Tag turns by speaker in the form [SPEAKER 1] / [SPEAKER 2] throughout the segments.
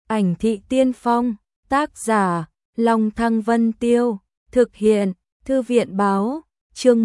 [SPEAKER 1] Ảnh thị tiên phong, tác giả, Long Thăng Vân Tiêu, thực hiện, Thư viện báo, chương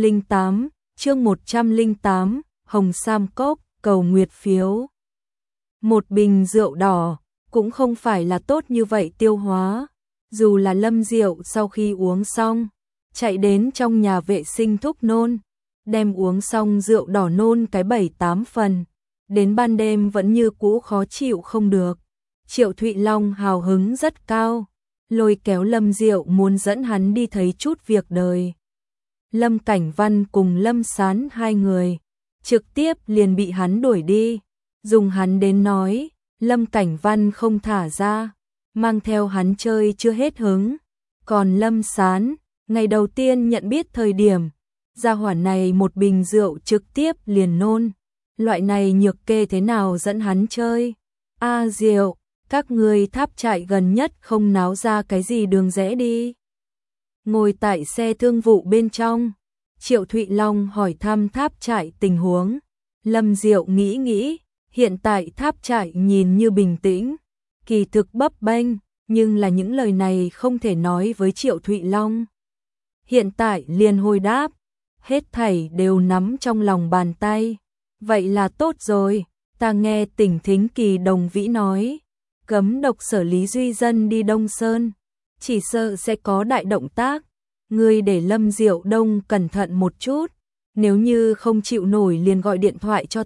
[SPEAKER 1] 108, Hồng Sam Cốc, cầu nguyệt phiếu. Một bình rượu đỏ, cũng không phải là tốt như vậy tiêu hóa, dù là Lâm Diệu sau khi uống xong, chạy đến trong nhà vệ sinh thúc nôn, đem uống xong rượu đỏ nôn cái 7-8 phần, đến ban đêm vẫn như cũ khó chịu không được. Triệu Thụy Long hào hứng rất cao, lôi kéo Lâm Diệu muốn dẫn hắn đi thấy chút việc đời. Lâm Cảnh Văn cùng Lâm Sán hai người, trực tiếp liền bị hắn đuổi đi, dùng hắn đến nói, Lâm Cảnh Văn không thả ra, mang theo hắn chơi chưa hết hứng. Còn Lâm Sán, ngày đầu tiên nhận biết thời điểm, gia hỏa này một bình rượu trực tiếp liền nôn, loại này nhược kê thế nào dẫn hắn chơi. A Diệu, các người Tháp Trại gần nhất không náo ra cái gì đường rẽ đi. Ngồi tại xe thương vụ bên trong, Triệu Thụy Long hỏi thăm Tháp Trại tình huống. Lâm Diệu nghĩ, hiện tại Tháp Trại nhìn như bình tĩnh, kỳ thực bấp bênh, nhưng là những lời này không thể nói với Triệu Thụy Long. Hiện tại liền hồi đáp, hết thảy đều nắm trong lòng bàn tay. Vậy là tốt rồi, ta nghe Tỉnh Thính Kỳ Đồng Vĩ nói, cấm độc Sở Lý Duy Dân đi Đông Sơn, chỉ sợ sẽ có đại động tác. Ngươi để Lâm Diệu Đông cẩn thận một chút, nếu như không chịu nổi liền gọi điện thoại cho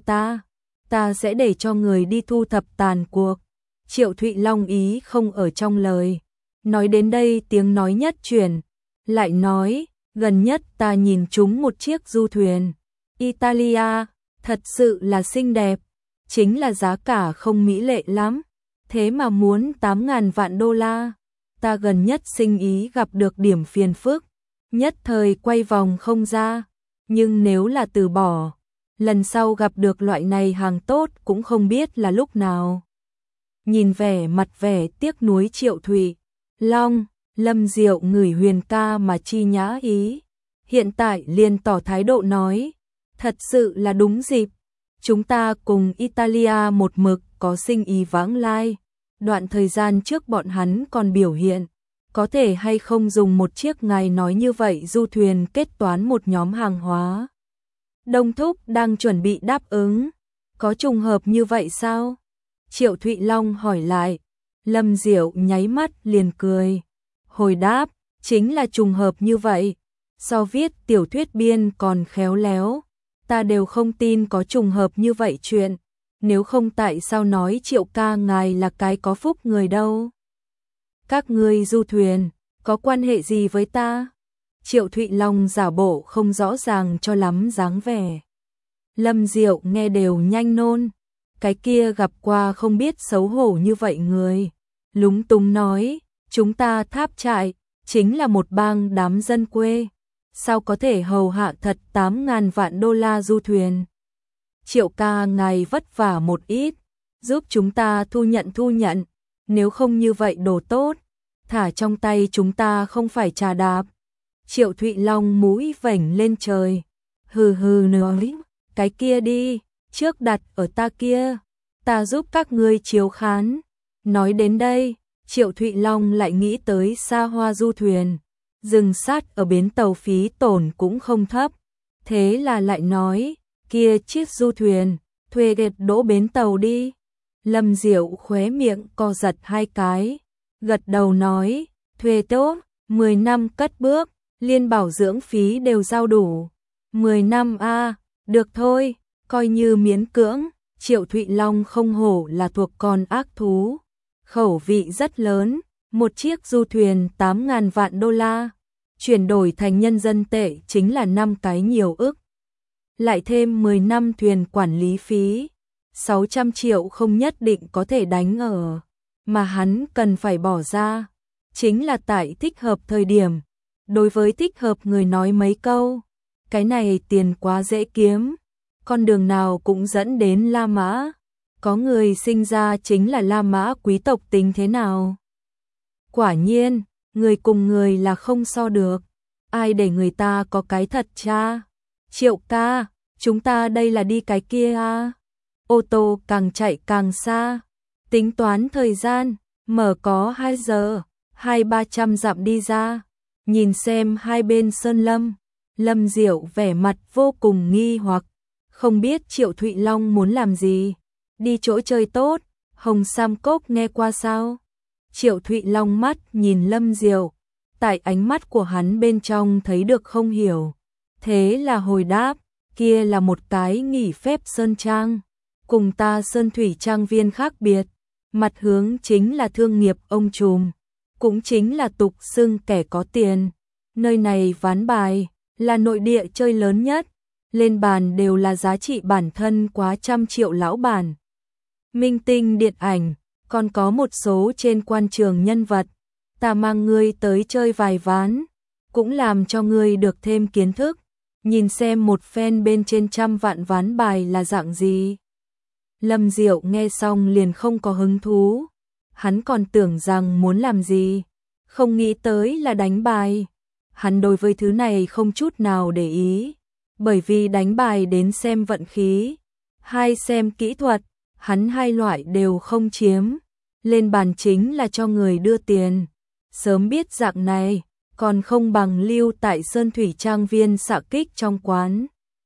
[SPEAKER 1] ta sẽ để cho người đi thu thập tàn cuộc. Triệu Thụy Long ý không ở trong lời. Nói đến đây tiếng nói nhất chuyển, lại nói, gần nhất ta nhìn trúng một chiếc du thuyền Italia, thật sự là xinh đẹp, chính là giá cả không mỹ lệ lắm, thế mà muốn 8.000 vạn đô la. Ta gần nhất sinh ý gặp được điểm phiền phức, nhất thời quay vòng không ra, nhưng nếu là từ bỏ, lần sau gặp được loại này hàng tốt cũng không biết là lúc nào. Nhìn vẻ tiếc nuối Triệu Thụy Long, Lâm Diệu ngửi Huyền ca mà chi nhã ý, hiện tại liền tỏ thái độ nói, thật sự là đúng dịp, chúng ta cùng Italia một mực có sinh ý vãng lai, đoạn thời gian trước bọn hắn còn biểu hiện, có thể hay không dùng một chiếc ngài nói như vậy du thuyền kết toán một nhóm hàng hóa. Đông Thúc đang chuẩn bị đáp ứng, có trùng hợp như vậy sao? Triệu Thụy Long hỏi lại. Lâm Diệu nháy mắt liền cười, hồi đáp, chính là trùng hợp như vậy, so viết tiểu thuyết biên còn khéo léo, ta đều không tin có trùng hợp như vậy chuyện, nếu không tại sao nói Triệu ca ngài là cái có phúc người đâu. Các ngươi du thuyền, có quan hệ gì với ta? Triệu Thụy Long giả bộ không rõ ràng cho lắm dáng vẻ. Lâm Diệu nghe đều nhanh nôn, cái kia gặp qua không biết xấu hổ như vậy người. Lúng túng nói, chúng ta Tháp Trại, chính là một bang đám dân quê, sao có thể hầu hạ thật 8.000 vạn đô la du thuyền. Triệu ca ngài vất vả một ít, giúp chúng ta thu nhận, nếu không như vậy đồ tốt, thả trong tay chúng ta không phải trà đạp. Triệu Thụy Long mũi vểnh lên trời, hừ nói, cái kia đi, trước đặt ở ta kia, ta giúp các ngươi chiếu khán. Nói đến đây, Triệu Thụy Long lại nghĩ tới xa hoa du thuyền, dừng sát ở bến tàu phí tổn cũng không thấp, thế là lại nói, kia chiếc du thuyền, thuê gệt đỗ bến tàu đi. Lâm Diệu khóe miệng co giật hai cái, gật đầu nói, thuê tốt, 10 năm cất bước, liên bảo dưỡng phí đều giao đủ. 10 năm a, được thôi, coi như miễn cưỡng. Triệu Thụy Long không hổ là thuộc con ác thú, khẩu vị rất lớn, một chiếc du thuyền 8.000 vạn đô la, chuyển đổi thành nhân dân tệ chính là 5 cái nhiều ức. Lại thêm 10 năm thuyền quản lý phí, 600 triệu không nhất định có thể đánh ở, mà hắn cần phải bỏ ra, chính là tại thích hợp thời điểm. Đối với thích hợp người nói mấy câu, cái này tiền quá dễ kiếm, con đường nào cũng dẫn đến La Mã, có người sinh ra chính là La Mã quý tộc tính thế nào. Quả nhiên, người cùng người là không so được, ai để người ta có cái thật cha. Triệu ca, chúng ta đây là đi cái kia à? Ô tô càng chạy càng xa, Tính toán thời gian, mở có 2 giờ, 200-300 dặm đi ra, nhìn xem hai bên sơn lâm. Lâm Diệu vẻ mặt vô cùng nghi hoặc, không biết Triệu Thụy Long muốn làm gì. Đi chỗ chơi tốt, Hồng Sam Cốc nghe qua sao? Triệu Thụy Long mắt nhìn Lâm Diệu, tại ánh mắt của hắn bên trong thấy được không hiểu. Thế là hồi đáp, kia là một cái nghỉ phép sơn trang, cùng ta Sơn Thủy Trang Viên khác biệt, mặt hướng chính là thương nghiệp ông trùm, cũng chính là tục xưng kẻ có tiền. Nơi này ván bài, là nội địa chơi lớn nhất, lên bàn đều là giá trị bản thân quá 100 triệu lão bản. Minh tinh điện ảnh, còn có một số trên quan trường nhân vật, ta mang ngươi tới chơi vài ván, cũng làm cho ngươi được thêm kiến thức, nhìn xem một phen bên trên 100 vạn ván bài là dạng gì. Lâm Diệu nghe xong liền không có hứng thú, hắn còn tưởng rằng muốn làm gì, không nghĩ tới là đánh bài. Hắn đối với thứ này không chút nào để ý, bởi vì đánh bài đến xem vận khí, hay xem kỹ thuật, hắn hai loại đều không chiếm, lên bàn chính là cho người đưa tiền. Sớm biết dạng này, còn không bằng lưu tại Sơn Thủy Trang Viên xạ kích trong quán.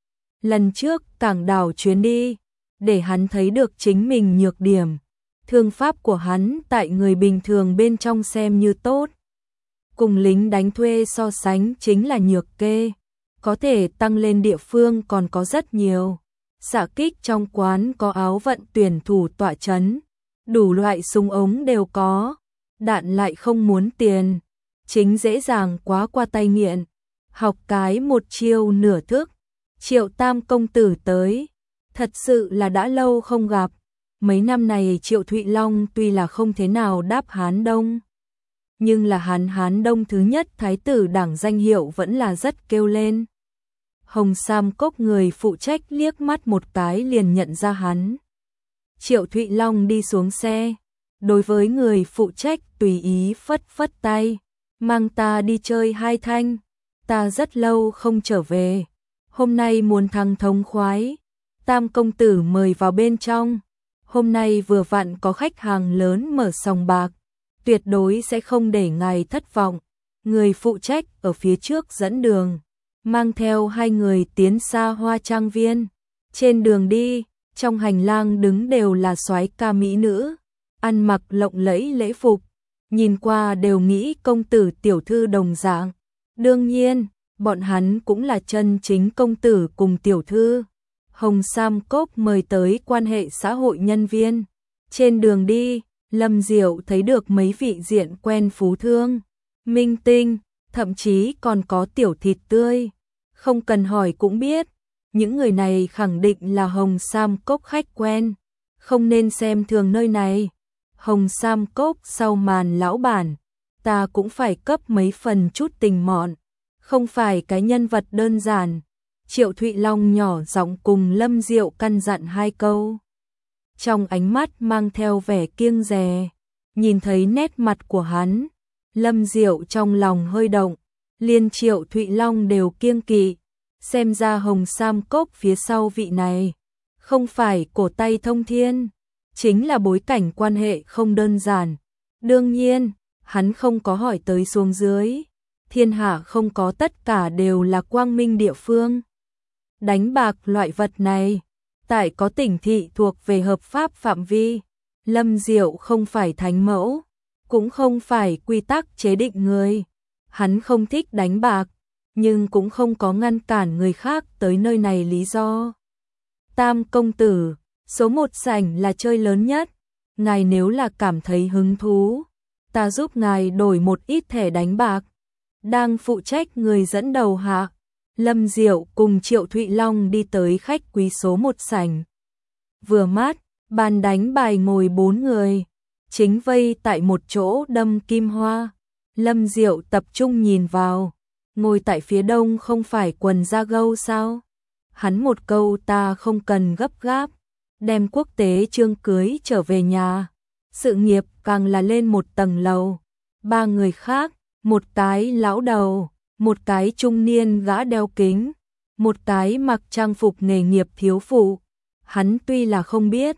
[SPEAKER 1] Lần trước Cảng Đảo chuyến đi, để hắn thấy được chính mình nhược điểm, thương pháp của hắn tại người bình thường bên trong xem như tốt. Cùng lính đánh thuê so sánh chính là nhược kê, có thể tăng lên địa phương còn có rất nhiều. Xạ kích trong quán có áo vận tuyển thủ tọa chấn, đủ loại súng ống đều có, đạn lại không muốn tiền, chính dễ dàng quá qua tay nghiện. Học cái một chiêu nửa thức, Triệu Tam công tử tới, thật sự là đã lâu không gặp. Mấy năm này Triệu Thụy Long tuy là không thế nào đáp Hán Đông, nhưng là Hán Đông thứ nhất thái tử đảng danh hiệu vẫn là rất kêu lên. Hồng Sam Cốc người phụ trách liếc mắt một cái liền nhận ra hắn. Triệu Thụy Long đi xuống xe, đối với người phụ trách tùy ý phất phất tay, mang ta đi chơi 2 thanh, ta rất lâu không trở về, hôm nay muốn thăng thống khoái, Tam công tử mời vào bên trong, hôm nay vừa vặn có khách hàng lớn mở sòng bạc, tuyệt đối sẽ không để ngài thất vọng. Người phụ trách ở phía trước dẫn đường, mang theo hai người tiến xa Hoa Trang Viên. Trên đường đi, trong hành lang đứng đều là soái ca mỹ nữ, ăn mặc lộng lẫy lễ phục, nhìn qua đều nghĩ công tử tiểu thư đồng dạng. Đương nhiên, bọn hắn cũng là chân chính công tử cùng tiểu thư. Hồng Sam Cốc mời tới quan hệ xã hội nhân viên. Trên đường đi, Lâm Diệu thấy được mấy vị diện quen phú thương, minh tinh, thậm chí còn có tiểu thịt tươi. Không cần hỏi cũng biết, những người này khẳng định là Hồng Sam Cốc khách quen, không nên xem thường nơi này. Hồng Sam Cốc sau màn lão bản, ta cũng phải cấp mấy phần chút tình mọn, không phải cái nhân vật đơn giản. Triệu Thụy Long nhỏ giọng cùng Lâm Diệu căn dặn 2 câu. Trong ánh mắt mang theo vẻ kiêng dè, nhìn thấy nét mặt của hắn, Lâm Diệu trong lòng hơi động, liên Triệu Thụy Long đều kiêng kỵ, xem ra Hồng Sam Cốc phía sau vị này, không phải cổ tay thông thiên, chính là bối cảnh quan hệ không đơn giản. Đương nhiên, hắn không có hỏi tới xuống dưới, thiên hạ không có tất cả đều là quang minh địa phương. Đánh bạc loại vật này, tại có tỉnh thị thuộc về hợp pháp phạm vi, Lâm Diệu không phải thánh mẫu, cũng không phải quy tắc chế định người. Hắn không thích đánh bạc, nhưng cũng không có ngăn cản người khác tới nơi này lý do. Tam công tử, số 1 sảnh là chơi lớn nhất, ngài nếu là cảm thấy hứng thú, ta giúp ngài đổi một ít thẻ đánh bạc. Đang phụ trách người dẫn đầu hạ, Lâm Diệu cùng Triệu Thụy Long đi tới khách quý số 1 sảnh. Vừa mát, bàn đánh bài ngồi 4 người, chính vây tại một chỗ đâm kim hoa. Lâm Diệu tập trung nhìn vào, ngồi tại phía đông không phải quần da gâu sao? Hắn một câu ta không cần gấp gáp, đem quốc tế chương cưới trở về nhà. Sự nghiệp càng là lên một tầng lầu. 3 người khác, một cái lão đầu, một cái trung niên gã đeo kính, một cái mặc trang phục nghề nghiệp thiếu phụ. Hắn tuy là không biết,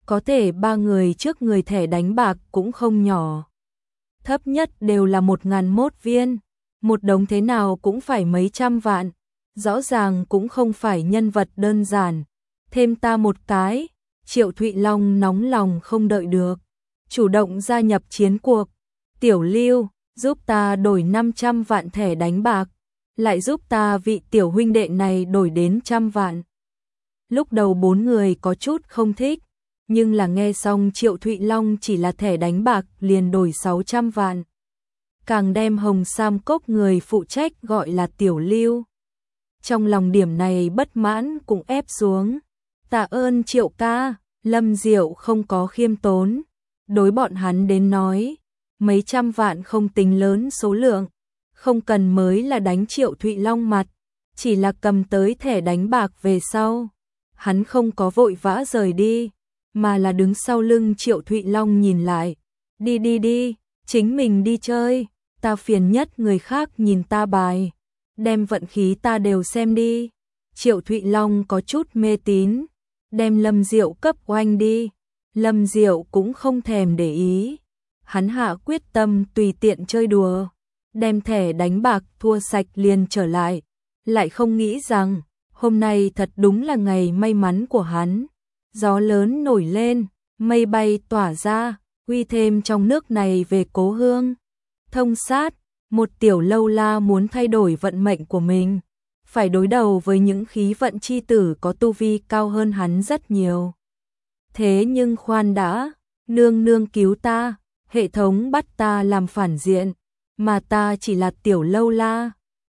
[SPEAKER 1] có thể 3 người trước người thẻ đánh bạc cũng không nhỏ. Thấp nhất đều là 1.001 viên, một đống thế nào cũng phải mấy trăm vạn, rõ ràng cũng không phải nhân vật đơn giản. Thêm ta một cái, Triệu Thụy Long nóng lòng không đợi được, chủ động gia nhập chiến cuộc. Tiểu Lưu, giúp ta đổi 500 vạn thẻ đánh bạc, lại giúp ta vị tiểu huynh đệ này đổi đến 100 vạn. Lúc đầu 4 người có chút không thích, nhưng là nghe xong Triệu Thụy Long chỉ là thẻ đánh bạc liền đổi 600 vạn. Càng đem Hồng Sam Cốc người phụ trách gọi là Tiểu Lưu. Trong lòng điểm này bất mãn cũng ép xuống. Tạ ơn Triệu ca, Lâm Diệu không có khiêm tốn. Đối bọn hắn đến nói, mấy trăm vạn không tính lớn số lượng, không cần mới là đánh Triệu Thụy Long mặt, chỉ là cầm tới thẻ đánh bạc về sau. Hắn không có vội vã rời đi, mà là đứng sau lưng Triệu Thụy Long nhìn lại. Đi đi đi, chính mình đi chơi, ta phiền nhất người khác nhìn ta bài. Đem vận khí ta đều xem đi. Triệu Thụy Long có chút mê tín, đem Lâm Diệu cấp oanh đi. Lâm Diệu cũng không thèm để ý. Hắn hạ quyết tâm tùy tiện chơi đùa, đem thẻ đánh bạc thua sạch liền trở lại. Lại không nghĩ rằng, hôm nay thật đúng là ngày may mắn của hắn. Gió lớn nổi lên, mây bay tỏa ra, uy thêm trong nước này về cố hương. Thông sát, một tiểu lâu la muốn thay đổi vận mệnh của mình, phải đối đầu với những khí vận chi tử có tu vi cao hơn hắn rất nhiều. Thế nhưng khoan đã, nương nương cứu ta, hệ thống bắt ta làm phản diện, mà ta chỉ là tiểu lâu la,